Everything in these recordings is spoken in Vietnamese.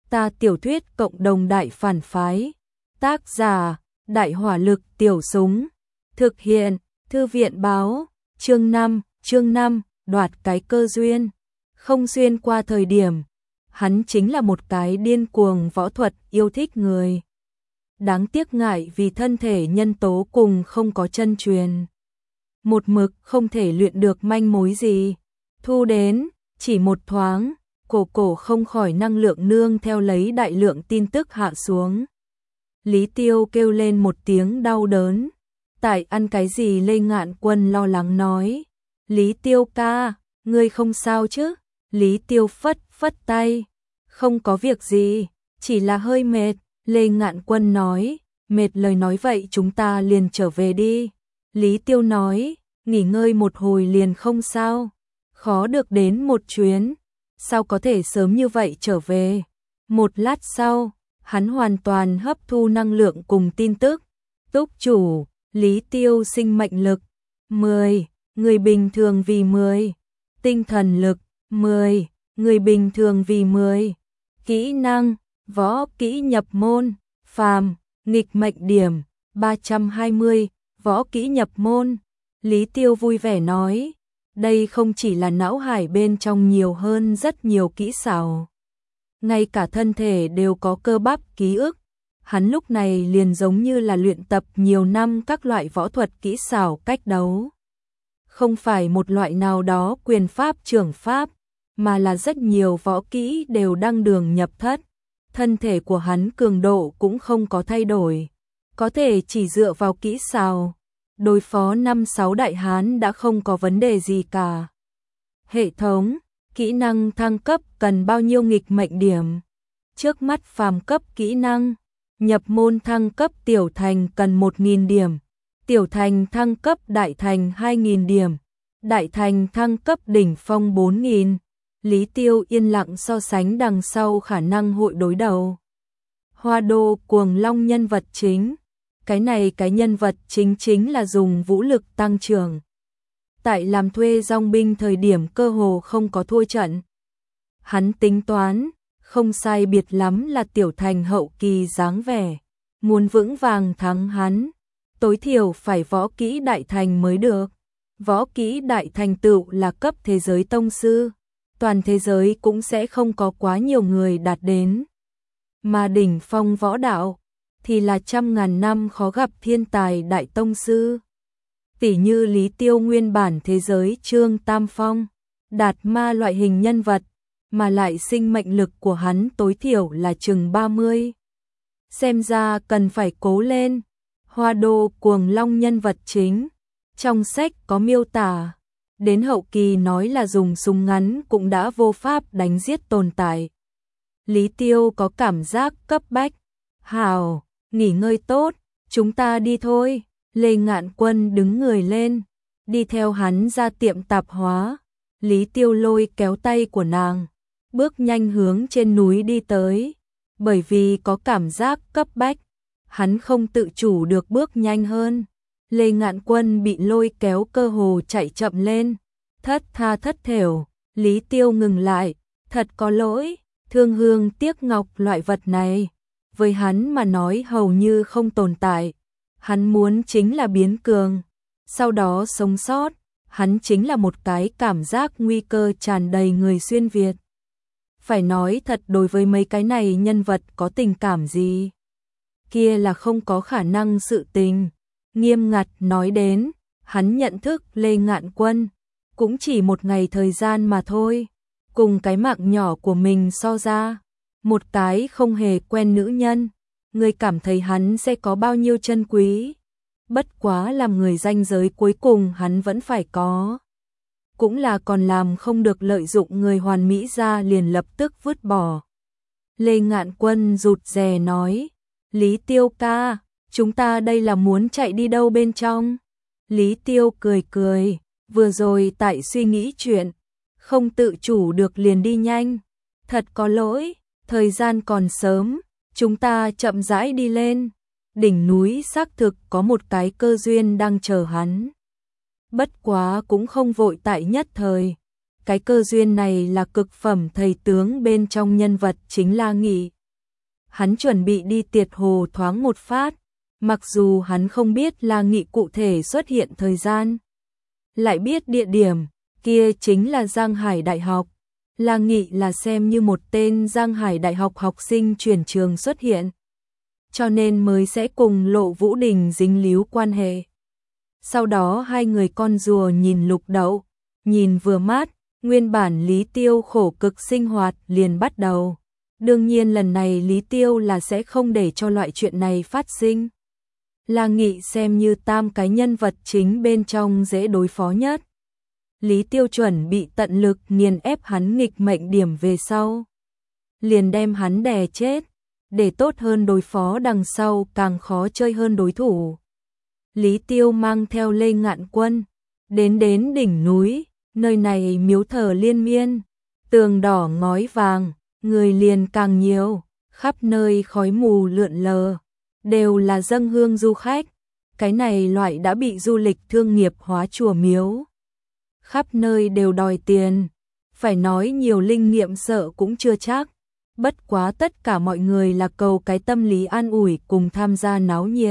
Ta tiểu thuyết cộng đồng đại phản phái. Tác giả, Đại hỏa lực tiểu súng. Thực hiện, Thư viện báo. Chương 5, đoạt cái cơ duyên. Không xuyên qua thời điểm. Hắn chính là một cái điên cuồng võ thuật yêu thích người. Đáng tiếc ngại vì thân thể nhân tố cùng không có chân truyền. Một mực không thể luyện được manh mối gì. Thu đến, chỉ một thoáng, cổ không khỏi năng lượng nương theo lấy đại lượng tin tức hạ xuống. Lý Tiêu kêu lên một tiếng đau đớn. Tại ăn cái gì? Lê Ngạn Quân lo lắng nói. Lý Tiêu ca, ngươi không sao chứ? Lý Tiêu phất tay. Không có việc gì, chỉ là hơi mệt. Lê Ngạn Quân nói, mệt lời nói vậy chúng ta liền trở về đi. Lý Tiêu nói, nghỉ ngơi một hồi liền không sao. Khó được đến một chuyến, sao có thể sớm như vậy trở về. Một lát sau, hắn hoàn toàn hấp thu năng lượng cùng tin tức. Túc chủ, Lý Tiêu sinh mệnh lực 10, người bình thường vì 10. Tinh thần lực 10, người bình thường vì 10. Kỹ năng, võ kỹ nhập môn, phàm, nghịch mệnh điểm 320, võ kỹ nhập môn. Lý Tiêu vui vẻ nói, đây không chỉ là não hải bên trong nhiều hơn rất nhiều kỹ xảo. Ngay cả thân thể đều có cơ bắp ký ức. Hắn lúc này liền giống như là luyện tập nhiều năm các loại võ thuật kỹ xảo cách đấu. Không phải một loại nào đó quyền pháp trưởng pháp, mà là rất nhiều võ kỹ đều đang đường nhập thất. Thân thể của hắn cường độ cũng không có thay đổi. Có thể chỉ dựa vào kỹ xảo. Đối phó 5-6 đại hán đã không có vấn đề gì cả. Hệ thống, kỹ năng thăng cấp cần bao nhiêu nghịch mệnh điểm? Trước mắt phàm cấp kỹ năng, nhập môn thăng cấp tiểu thành cần 1.000 điểm, tiểu thành thăng cấp đại thành 2.000 điểm, đại thành thăng cấp đỉnh phong 4.000. Lý Tiêu yên lặng so sánh đằng sau khả năng hội đối đầu. Hoa Đô Cuồng Long nhân vật chính. Cái này cái nhân vật chính là dùng vũ lực tăng trưởng. Tại làm thuê dòng binh thời điểm cơ hồ không có thua trận. Hắn tính toán, không sai biệt lắm là tiểu thành hậu kỳ dáng vẻ. Muốn vững vàng thắng hắn, tối thiểu phải võ kỹ đại thành mới được. Võ kỹ đại thành tựu là cấp thế giới tông sư. Toàn thế giới cũng sẽ không có quá nhiều người đạt đến. Mà đỉnh phong võ đạo thì là trăm ngàn năm khó gặp thiên tài đại tông sư. Tỷ như Lý Tiêu nguyên bản thế giới Trương Tam Phong, đạt ma loại hình nhân vật, mà lại sinh mệnh lực của hắn tối thiểu là chừng 30. Xem ra cần phải cố lên. Hoa Đô Cuồng Long nhân vật chính, trong sách có miêu tả, đến hậu kỳ nói là dùng súng ngắn cũng đã vô pháp đánh giết tồn tại. Lý Tiêu có cảm giác cấp bách. Hào, nghỉ ngơi tốt, chúng ta đi thôi. Lê Ngạn Quân đứng người lên, đi theo hắn ra tiệm tạp hóa. Lý Tiêu lôi kéo tay của nàng, bước nhanh hướng trên núi đi tới. Bởi vì có cảm giác cấp bách, hắn không tự chủ được bước nhanh hơn. Lê Ngạn Quân bị lôi kéo cơ hồ chạy chậm lên, thất tha thất thểu. Lý Tiêu ngừng lại, thật có lỗi, thương hương tiếc ngọc loại vật này, với hắn mà nói hầu như không tồn tại. Hắn muốn chính là biến cường, sau đó sống sót. Hắn chính là một cái cảm giác nguy cơ tràn đầy người xuyên Việt. Phải nói thật, đối với mấy cái này nhân vật có tình cảm gì, kia là không có khả năng sự tình. Nghiêm ngặt nói đến, hắn nhận thức Lê Ngạn Quân cũng chỉ một ngày thời gian mà thôi. Cùng cái mạng nhỏ của mình so ra, một cái không hề quen nữ nhân, người cảm thấy hắn sẽ có bao nhiêu chân quý. Bất quá làm người ranh giới cuối cùng hắn vẫn phải có. Cũng là còn làm không được lợi dụng người hoàn mỹ ra liền lập tức vứt bỏ. Lê Ngạn Quân rụt rè nói, Lý Tiêu ca, chúng ta đây là muốn chạy đi đâu bên trong? Lý Tiêu cười, vừa rồi tại suy nghĩ chuyện, không tự chủ được liền đi nhanh. Thật có lỗi, thời gian còn sớm, chúng ta chậm rãi đi lên. Đỉnh núi xác thực có một cái cơ duyên đang chờ hắn. Bất quá cũng không vội tại nhất thời. Cái cơ duyên này là cực phẩm thầy tướng bên trong nhân vật chính La Nghị. hắn chuẩn bị đi tiệt hồ thoáng một phát, mặc dù hắn không biết La Nghị cụ thể xuất hiện thời gian, lại biết địa điểm, kia chính là Giang Hải Đại học. La Nghị là xem như một tên Giang Hải Đại học học sinh chuyển trường xuất hiện, cho nên mới sẽ cùng Lộ Vũ Đình dính líu quan hệ. Sau đó hai người con rùa nhìn Lục Đậu, nhìn vừa mát, nguyên bản Lý Tiêu khổ cực sinh hoạt liền bắt đầu. Đương nhiên lần này Lý Tiêu là sẽ không để cho loại chuyện này phát sinh. La Nghị xem như tam cái nhân vật chính bên trong dễ đối phó nhất. Lý Tiêu chuẩn bị tận lực nghiền ép hắn nghịch mệnh điểm về sau, liền đem hắn đè chết, để tốt hơn đối phó đằng sau càng khó chơi hơn đối thủ. Lý Tiêu mang theo Lê Ngạn Quân, đến đỉnh núi, nơi này miếu thờ liên miên, tường đỏ ngói vàng, người liền càng nhiều, khắp nơi khói mù lượn lờ, đều là dâng hương du khách. Cái này loại đã bị du lịch thương nghiệp hóa chùa miếu, khắp nơi đều đòi tiền, phải nói nhiều linh nghiệm sợ cũng chưa chắc. Bất quá tất cả mọi người là cầu cái tâm lý an ủi cùng tham gia náo nhiệt.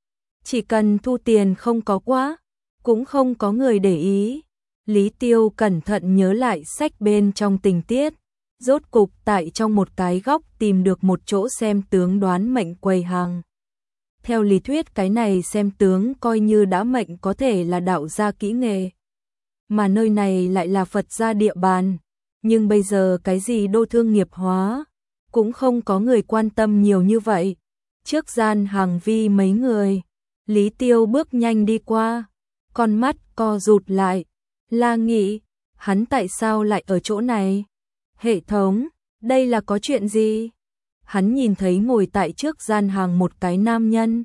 Chỉ cần thu tiền không có quá, cũng không có người để ý. Lý Tiêu cẩn thận nhớ lại sách bên trong tình tiết, rốt cục tại trong một cái góc tìm được một chỗ xem tướng đoán mệnh quầy hàng. Theo lý thuyết cái này xem tướng coi như đã mệnh có thể là đạo gia kỹ nghệ, mà nơi này lại là Phật gia địa bàn, nhưng bây giờ cái gì đô thương nghiệp hóa, cũng không có người quan tâm nhiều như vậy. Trước gian hàng vi mấy người, Lý Tiêu bước nhanh đi qua, con mắt co rụt lại. La Nghị, hắn tại sao lại ở chỗ này? Hệ thống, đây là có chuyện gì? Hắn nhìn thấy ngồi tại trước gian hàng một cái nam nhân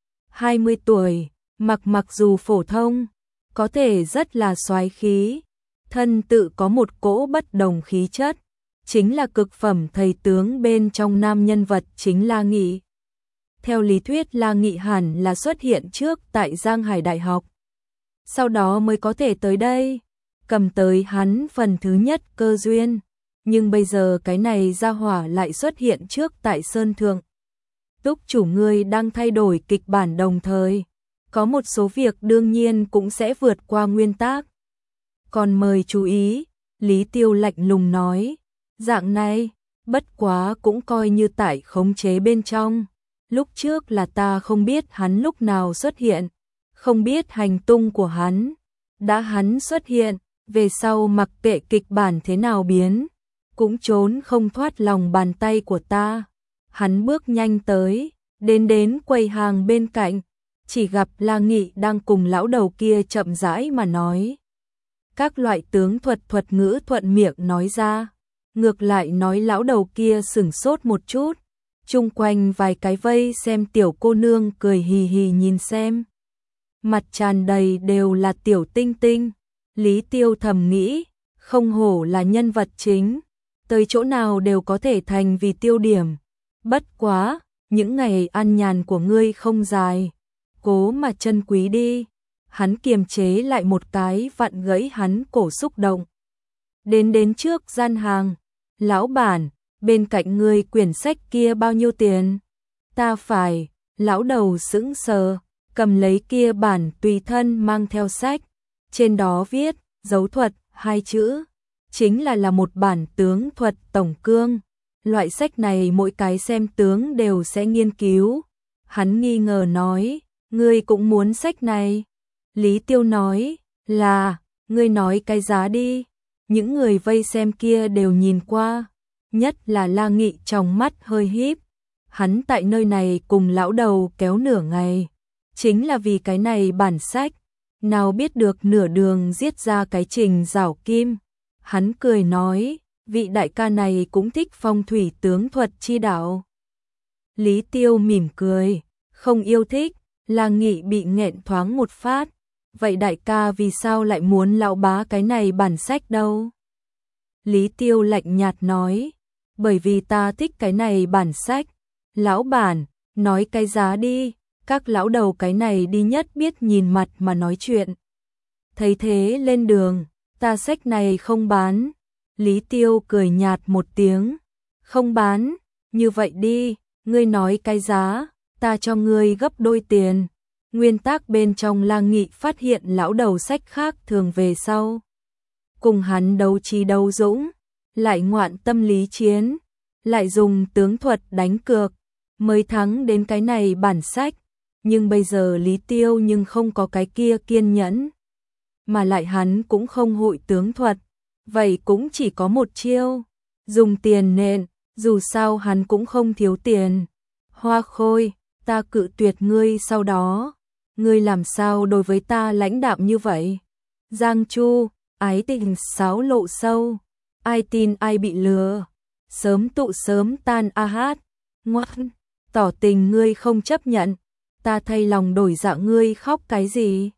20 tuổi, mặc dù phổ thông, có thể rất là soái khí, thân tự có một cỗ bất đồng khí chất, chính là cực phẩm thầy tướng bên trong nam nhân vật chính La Nghị. Theo lý thuyết La Nghị hẳn là xuất hiện trước tại Giang Hải Đại học, sau đó mới có thể tới đây, cầm tới hắn phần thứ nhất cơ duyên, nhưng bây giờ cái này gia hỏa lại xuất hiện trước tại Sơn Thượng. Túc chủ ngươi đang thay đổi kịch bản đồng thời, có một số việc đương nhiên cũng sẽ vượt qua nguyên tắc. Còn mời chú ý, Lý Tiêu lạnh lùng nói, dạng này, bất quá cũng coi như tại khống chế bên trong. Lúc trước là ta không biết hắn lúc nào xuất hiện, không biết hành tung của hắn. Đã hắn xuất hiện, về sau mặc kệ kịch bản thế nào biến, cũng trốn không thoát lòng bàn tay của ta. Hắn bước nhanh tới, đến quầy hàng bên cạnh, chỉ gặp La Nghị đang cùng lão đầu kia chậm rãi mà nói. Các loại tướng thuật ngữ thuận miệng nói ra, ngược lại nói lão đầu kia sửng sốt một chút, chung quanh vài cái vây xem tiểu cô nương cười hì hì nhìn xem. Mặt tràn đầy đều là tiểu tinh tinh, Lý Tiêu thầm nghĩ, không hổ là nhân vật chính, tới chỗ nào đều có thể thành vì tiêu điểm. Bất quá, những ngày ăn nhàn của ngươi không dài, cố mà trân quý đi. Hắn kiềm chế lại một cái vặn gãy hắn cổ xúc động. Đến trước gian hàng, lão bản, bên cạnh ngươi quyển sách kia bao nhiêu tiền? Ta phải, lão đầu sững sờ, cầm lấy kia bản tùy thân mang theo sách, trên đó viết, dấu thuật, 2 chữ, chính là một bản tướng thuật tổng cương. Loại sách này mỗi cái xem tướng đều sẽ nghiên cứu. Hắn nghi ngờ nói, ngươi cũng muốn sách này? Lý Tiêu nói, là, ngươi nói cái giá đi. Những người vây xem kia đều nhìn qua, nhất là La Nghị trong mắt hơi híp. Hắn tại nơi này cùng lão đầu kéo nửa ngày, chính là vì cái này bản sách, nào biết được nửa đường giết ra cái Trình Giảo Kim. Hắn cười nói, vị đại ca này cũng thích phong thủy tướng thuật chi đạo. Lý Tiêu mỉm cười, không yêu thích. La Nghị bị nghẹn thoáng một phát. Vậy đại ca vì sao lại muốn lão bá cái này bản sách đâu? Lý Tiêu lạnh nhạt nói, bởi vì ta thích cái này bản sách. Lão bản, nói cái giá đi, các lão đầu cái này đi nhất biết nhìn mặt mà nói chuyện. Thấy thế lên đường, ta sách này không bán. Lý Tiêu cười nhạt một tiếng, không bán, như vậy đi, ngươi nói cái giá, ta cho ngươi gấp đôi tiền. Nguyên tắc bên trong Lang Nghị phát hiện lão đầu sách khác thường về sau. Cùng hắn đấu trí đấu dũng, lại ngoạn tâm lý chiến, lại dùng tướng thuật đánh cược, mới thắng đến cái này bản sách. Nhưng bây giờ Lý Tiêu nhưng không có cái kia kiên nhẫn. Mà lại hắn cũng không hội tướng thuật, vậy cũng chỉ có một chiêu, dùng tiền nện, dù sao hắn cũng không thiếu tiền. Hoa Khôi, ta cự tuyệt ngươi sau đó, ngươi làm sao đối với ta lãnh đạm như vậy? Giang Chu, ái tình xáo lộ sâu, ai tin ai bị lừa, sớm tụ sớm tan a hát, ngoan, tỏ tình ngươi không chấp nhận, ta thay lòng đổi dạ ngươi khóc cái gì?